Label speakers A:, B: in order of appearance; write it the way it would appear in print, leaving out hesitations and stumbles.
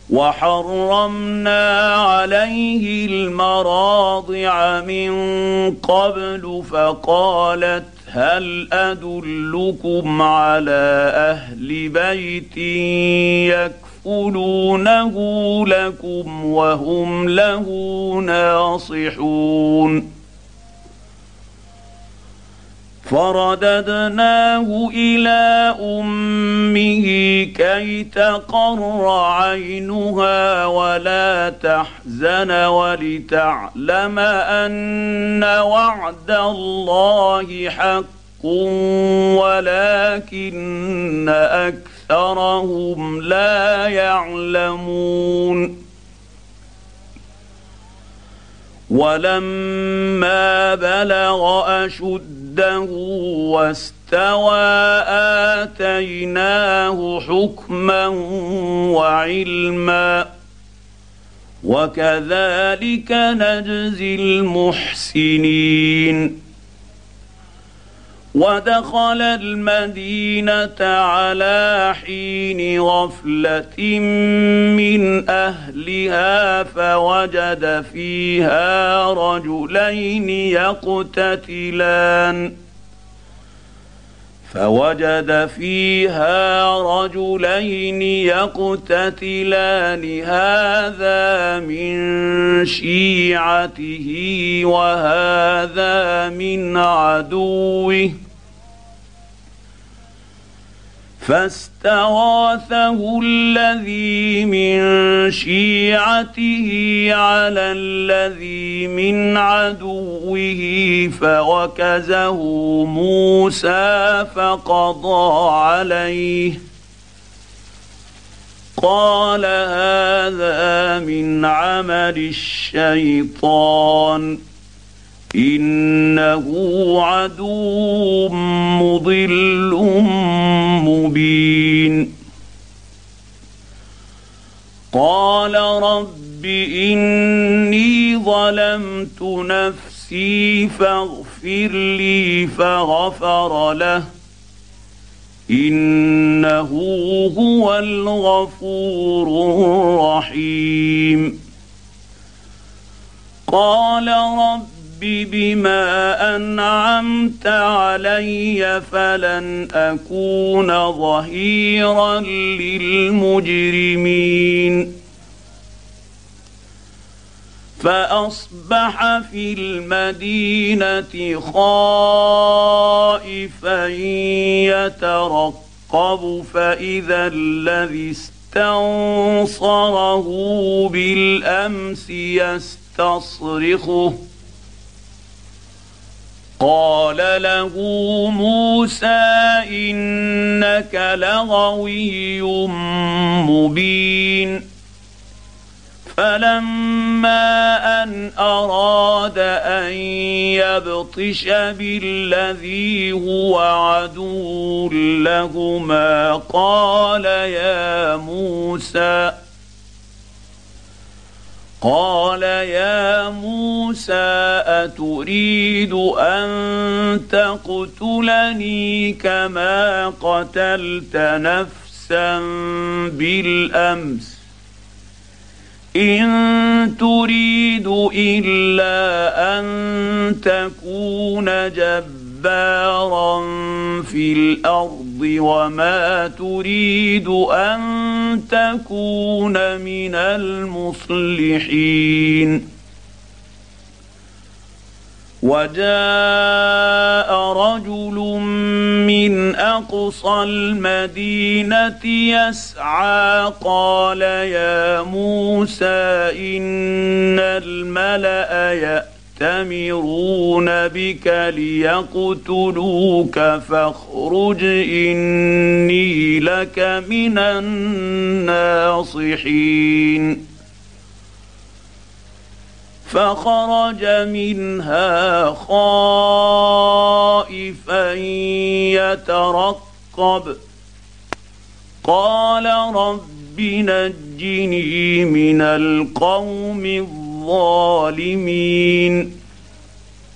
A: وحرمنا عليه المراضع من قبل فقالت هل أدلكم على أهل بيت يكفلونه لكم وهم له ناصحون فرددناه إلى أمه كي تقر عينها ولا تحزن ولتعلم أن وعد الله حق ولكن أكثرهم لا يعلمون ولما بلغ أشده واستوى آتيناه حكما وعلما وكذلك نجزي المحسنين ودخل المدينة على حين غفلة من أهلها فوجد فيها رجلين يقتتلان هذا من شيعته وهذا من عدوه فاستغاثه الذي من شيعته على الذي من عدوه فوكزه موسى فقضى عليه قال هذا من عمل الشيطان إنه عدو مضل مبين قال رب إني ظلمت نفسي فاغفر لي فغفر له إنه هو الغفور الرحيم قال رب بما أنعمت علي فلن أكون ظهيرا للمجرمين فأصبح في المدينة خائفا يترقب فإذا الذي استنصره بالأمس يستصرخه قال له موسى إنك لغوي مبين فلما أن أراد أن يبطش بالذي هو عدو لهما قال يا موسى أتريد أن تقتلني كما قتلت نفسا بالأمس إن تريد إلا أن تكون جبارا في الأرض وما تريد أن تكون من المصلحين وجاء رجل من أقصى المدينة يسعى قال يا موسى إن الملأ يأتمرون بك ليقتلوك فاخرج إني لك من الناصحين فخرج منها خائفا يترقب قال رب نجني من القوم الظالمين